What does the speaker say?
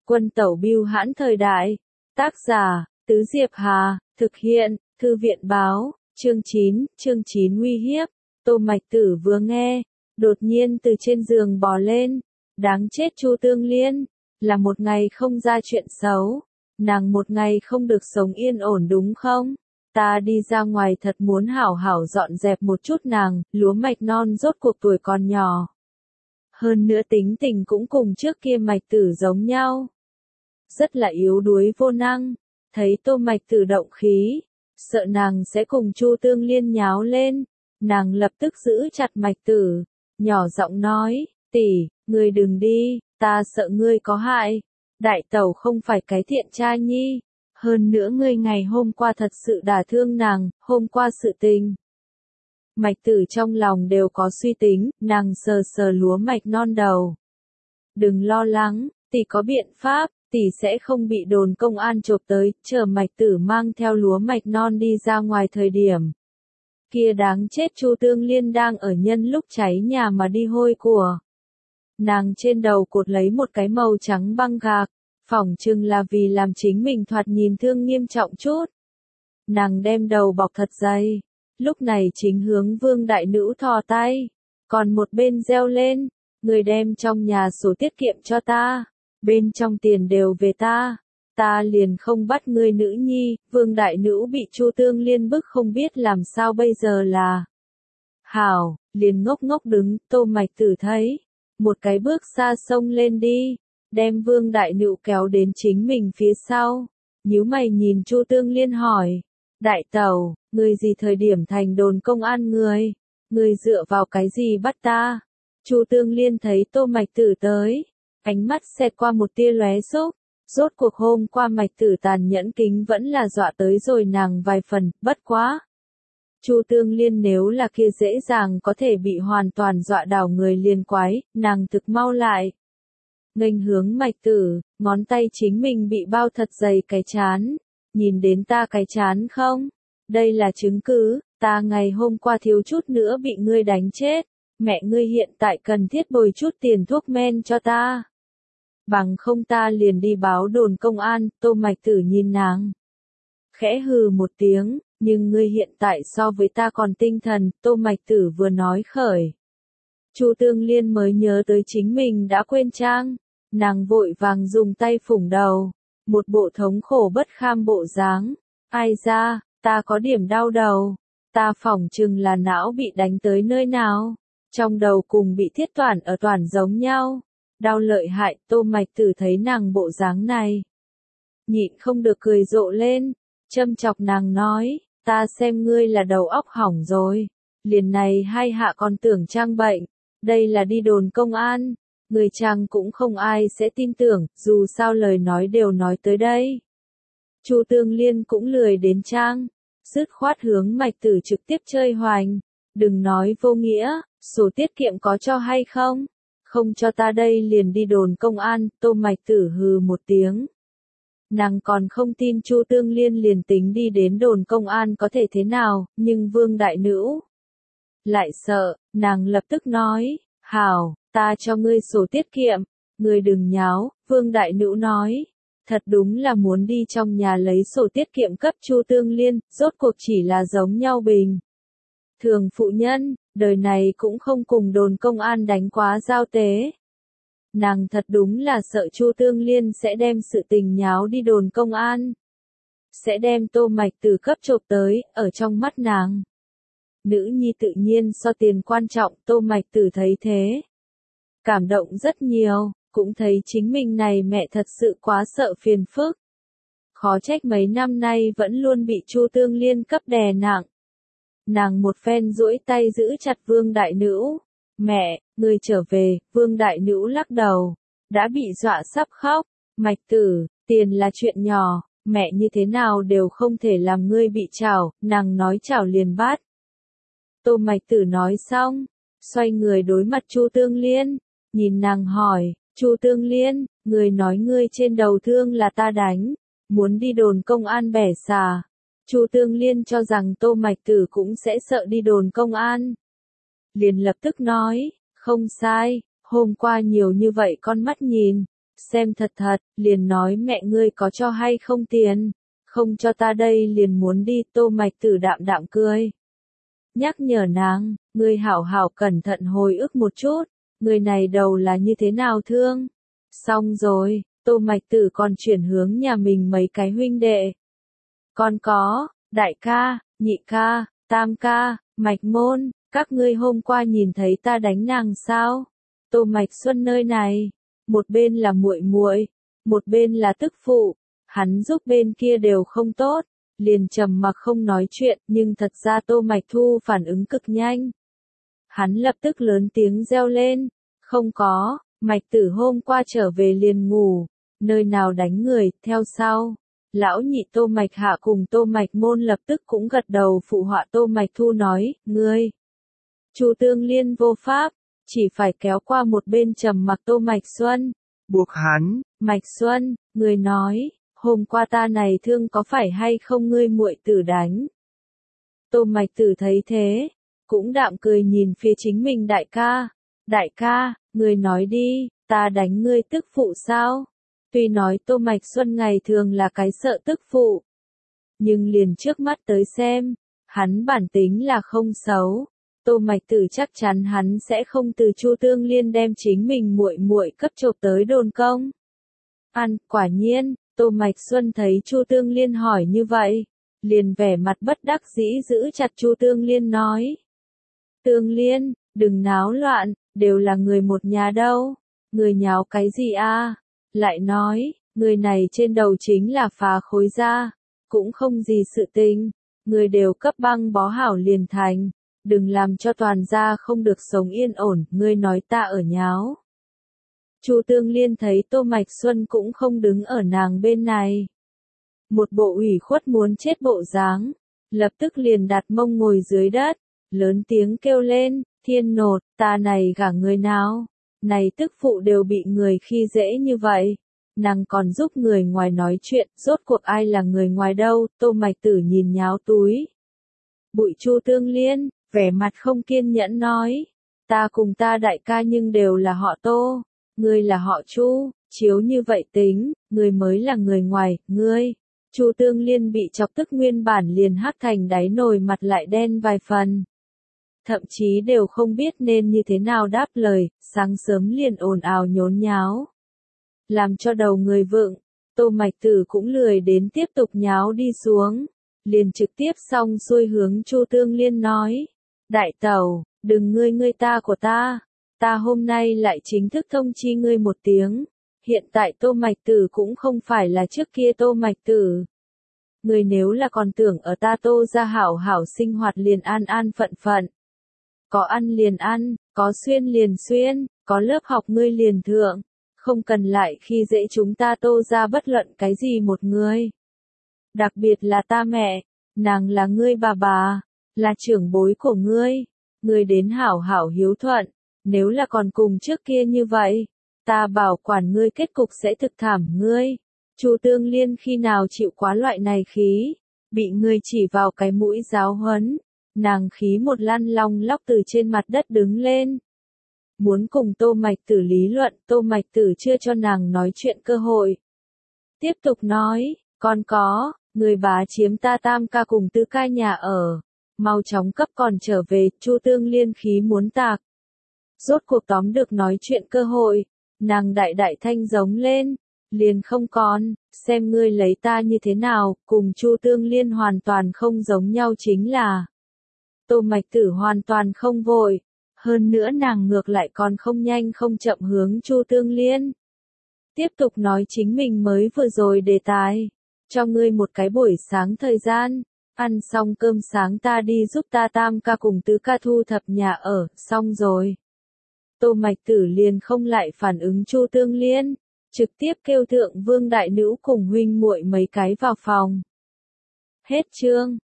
Quân tẩu bưu hãn thời đại. Tác giả, Tứ Diệp Hà, thực hiện, Thư viện báo, chương 9 uy hiếp. Tô Mạch Tử vừa nghe, đột nhiên từ trên giường bò lên. Đáng chết Chu Tương Liên, là một ngày không ra chuyện xấu. Nàng một ngày không được sống yên ổn đúng không? Ta đi ra ngoài thật muốn hảo hảo dọn dẹp một chút nàng, lúa mạch non rốt cuộc tuổi còn nhỏ. Hơn nữa tính tình cũng cùng trước kia Mạch Tử giống nhau. Rất là yếu đuối vô năng, thấy Tô Mạch Tử động khí, sợ nàng sẽ cùng Chu Tương Liên nháo lên, nàng lập tức giữ chặt Mạch Tử, nhỏ giọng nói, tỷ, ngươi đừng đi, ta sợ ngươi có hại, đại tẩu không phải cái thiện cha nhi, hơn nữa ngươi ngày hôm qua thật sự đả thương nàng, hôm qua sự tình. Mạch Tử trong lòng đều có suy tính, nàng sờ sờ lúa mạch non đầu. Đừng lo lắng, tỷ có biện pháp, tỷ sẽ không bị đồn công an chộp tới, chờ Mạch Tử mang theo lúa mạch non đi ra ngoài thời điểm. Kia đáng chết Chu Tương Liên đang ở nhân lúc cháy nhà mà đi hôi của. Nàng trên đầu cột lấy một cái màu trắng băng gạc, phỏng chừng là vì làm chính mình thoạt nhìn thương nghiêm trọng chút. Nàng đem đầu bọc thật dày, lúc này chính hướng Vương đại nữ thò tay, còn một bên reo lên, người đem trong nhà sổ tiết kiệm cho ta, bên trong tiền đều về ta liền không bắt ngươi nữ nhi. Vương đại nữ bị Chu Tương Liên bức không biết làm sao bây giờ là. Hảo, liền ngốc ngốc đứng, Tô Mạch Tử thấy, một cái bước xa xông lên đi, đem Vương đại nữ kéo đến chính mình phía sau, nhíu mày nhìn Chu Tương Liên hỏi, đại tẩu, ngươi gì thời điểm thành đồn công an ngươi dựa vào cái gì bắt ta? Chu Tương Liên thấy Tô Mạch Tử tới, ánh mắt xẹt qua một tia lóe xúc, rốt cuộc hôm qua Mạch Tử tàn nhẫn kính vẫn là dọa tới rồi nàng vài phần, bất quá. Chu Tương Liên nếu là kia dễ dàng có thể bị hoàn toàn dọa đảo người liền quái, nàng thực mau lại. Nghênh hướng Mạch Tử, ngón tay chính mình bị bao thật dày cái chán, nhìn đến ta cái chán không? Đây là chứng cứ, ta ngày hôm qua thiếu chút nữa bị ngươi đánh chết, mẹ ngươi hiện tại cần thiết bồi chút tiền thuốc men cho ta. Bằng không ta liền đi báo đồn công an. Tô Mạch Tử nhìn nàng, khẽ hừ một tiếng, nhưng ngươi hiện tại so với ta còn tinh thần. Tô Mạch Tử vừa nói khởi, Chu Tương Liên mới nhớ tới chính mình đã quên trang, nàng vội vàng dùng tay phủng đầu, một bộ thống khổ bất kham bộ dáng. Ai ra, ta có điểm đau đầu, ta phỏng chừng là não bị đánh tới nơi nào, trong đầu cùng bị thiết toản ở toản giống nhau. Đau lợi hại. Tô Mạch Tử thấy nàng bộ dáng này, nhịn không được cười rộ lên, châm chọc nàng nói, ta xem ngươi là đầu óc hỏng rồi, liền này hai hạ còn tưởng trang bệnh, đây là đi đồn công an, người trang cũng không ai sẽ tin tưởng, dù sao lời nói đều nói tới đây. Chu Tương Liên cũng lười đến trang, dứt khoát hướng Mạch Tử trực tiếp chơi hoành, đừng nói vô nghĩa, sổ tiết kiệm có cho hay không? Không cho ta đây liền đi đồn công an. Tô Mạch Tử hừ một tiếng. Nàng còn không tin Chu Tương Liên liền tính đi đến đồn công an có thể thế nào, nhưng Vương đại nữ lại sợ, nàng lập tức nói, hảo, ta cho ngươi sổ tiết kiệm, ngươi đừng nháo. Vương đại nữ nói, thật đúng là muốn đi trong nhà lấy sổ tiết kiệm cấp Chu Tương Liên, rốt cuộc chỉ là giống nhau bình thường phụ nhân, đời này cũng không cùng đồn công an đánh quá giao tế. Nàng thật đúng là sợ Chu Tương Liên sẽ đem sự tình nháo đi đồn công an, sẽ đem Tô Mạch Tử cấp chộp tới. Ở trong mắt nàng, nữ nhi tự nhiên so tiền quan trọng. Tô Mạch Tử thấy thế, cảm động rất nhiều, cũng thấy chính mình này mẹ thật sự quá sợ phiền phức. Khó trách mấy năm nay vẫn luôn bị Chu Tương Liên cấp đè nặng. Nàng một phen duỗi tay giữ chặt Vương đại nữ. Mẹ, ngươi trở về. Vương đại nữ lắc đầu, đã bị dọa sắp khóc. Mạch Tử, tiền là chuyện nhỏ, mẹ như thế nào đều không thể làm ngươi bị trảo. Nàng nói trảo liền bắt. Tô Mạch Tử nói xong, xoay người đối mặt Chu Tương Liên, nhìn nàng hỏi, Chu Tương Liên, ngươi nói ngươi trên đầu thương là ta đánh, muốn đi đồn công an bẻ xà. Chu Tương Liên cho rằng Tô Mạch Tử cũng sẽ sợ đi đồn công an, liền lập tức nói, không sai, hôm qua nhiều như vậy con mắt nhìn, xem thật thật, liền nói mẹ ngươi có cho hay không tiền, không cho ta đây liền muốn đi. Tô Mạch Tử đạm đạm cười. Nhắc nhở nàng, ngươi hảo hảo cẩn thận hồi ức một chút, người này đầu là như thế nào thương. Xong rồi, Tô Mạch Tử còn chuyển hướng nhà mình mấy cái huynh đệ. Còn có, đại ca, nhị ca, tam ca, Mạch Môn, các ngươi hôm qua nhìn thấy ta đánh nàng sao? Tô Mạch Xuân nơi này, một bên là muội muội, một bên là tức phụ, hắn giúp bên kia đều không tốt, liền trầm mặc không nói chuyện, nhưng thật ra Tô Mạch Thu phản ứng cực nhanh. Hắn lập tức lớn tiếng reo lên, không có, Mạch Tử hôm qua trở về liền ngủ, nơi nào đánh người, theo sau. Lão nhị Tô Mạch Hạ cùng Tô Mạch Môn lập tức cũng gật đầu phụ họa. Tô Mạch Thu nói, ngươi, Chu Tương Liên vô pháp, chỉ phải kéo qua một bên trầm mặc Tô Mạch Xuân, buộc hắn. Mạch Xuân, người nói, hôm qua ta này thương có phải hay không ngươi muội tử đánh? Tô Mạch Tử thấy thế, cũng đạm cười nhìn phía chính mình đại ca. Đại ca, người nói đi, ta đánh ngươi tức phụ sao? Tuy nói Tô Mạch Xuân ngày thường là cái sợ tức phụ, nhưng liền trước mắt tới xem, hắn bản tính là không xấu. Tô Mạch Tử chắc chắn hắn sẽ không từ Chu Tương Liên đem chính mình muội muội cấp chộp tới đồn công. Quả nhiên, Tô Mạch Xuân thấy Chu Tương Liên hỏi như vậy, liền vẻ mặt bất đắc dĩ giữ chặt Chu Tương Liên nói. Tương Liên, đừng náo loạn, đều là người một nhà đâu, người nháo cái gì a? Lại nói, người này trên đầu chính là phá khối da, cũng không gì sự tình, người đều cấp băng bó hảo liền thành, đừng làm cho toàn gia không được sống yên ổn, ngươi nói ta ở nháo. Chu Tương Liên thấy Tô Mạch Xuân cũng không đứng ở nàng bên này. Một bộ ủy khuất muốn chết bộ dáng, lập tức liền đặt mông ngồi dưới đất, lớn tiếng kêu lên, thiên nột, ta này gả người nào, này tức phụ đều bị người khi dễ như vậy, nàng còn giúp người ngoài nói chuyện, rốt cuộc ai là người ngoài đâu. Tô Mạch Tử nhìn nháo túi bụi Chu Tương Liên, vẻ mặt không kiên nhẫn nói, ta cùng ta đại ca nhưng đều là họ Tô, ngươi là họ Chu, chiếu như vậy tính, ngươi mới là người ngoài, ngươi. Chu Tương Liên bị chọc tức nguyên bản liền hắc thành đáy nồi mặt lại đen vài phần. Thậm chí đều không biết nên như thế nào đáp lời, sáng sớm liền ồn ào nhốn nháo. Làm cho đầu người vựng, Tô Mạch Tử cũng lười đến tiếp tục nháo đi xuống, liền trực tiếp xong xuôi hướng Chu Tương Liên nói. Đại tẩu, đừng ngươi ta của ta hôm nay lại chính thức thông chi ngươi một tiếng. Hiện tại Tô Mạch Tử cũng không phải là trước kia Tô Mạch Tử. Ngươi nếu là còn tưởng ở ta Tô gia hảo hảo sinh hoạt liền an an phận phận. Có ăn liền ăn, có xuyên liền xuyên, có lớp học ngươi liền thượng, không cần lại khi dễ chúng ta Tô gia bất luận cái gì một người. Đặc biệt là ta mẹ, nàng là ngươi bà, là trưởng bối của ngươi đến hảo hảo hiếu thuận, nếu là còn cùng trước kia như vậy, ta bảo quản ngươi kết cục sẽ thực thảm ngươi. Chu Tương Liên khi nào chịu quá loại này khí, bị ngươi chỉ vào cái mũi giáo huấn, nàng khí một lăn long lóc từ trên mặt đất đứng lên. Muốn cùng Tô Mạch Tử lý luận, Tô Mạch Tử chưa cho nàng nói chuyện cơ hội. Tiếp tục nói, còn có, người bá chiếm ta tam ca cùng tứ ca nhà ở, mau chóng cấp còn trở về. Chu Tương Liên khí muốn tạc. Rốt cuộc tóm được nói chuyện cơ hội, nàng đại thanh giống lên, liền không còn, xem ngươi lấy ta như thế nào. Cùng Chu Tương Liên hoàn toàn không giống nhau chính là Tô Mạch Tử hoàn toàn không vội, hơn nữa nàng ngược lại còn không nhanh không chậm hướng Chu Tương Liên tiếp tục nói chính mình mới vừa rồi đề tài, cho ngươi một cái buổi sáng thời gian, ăn xong cơm sáng ta đi giúp ta tam ca cùng tứ ca thu thập nhà ở, xong rồi. Tô Mạch Tử liền không lại phản ứng Chu Tương Liên, trực tiếp kêu Thượng Vương đại nữ cùng huynh muội mấy cái vào phòng. Hết chương.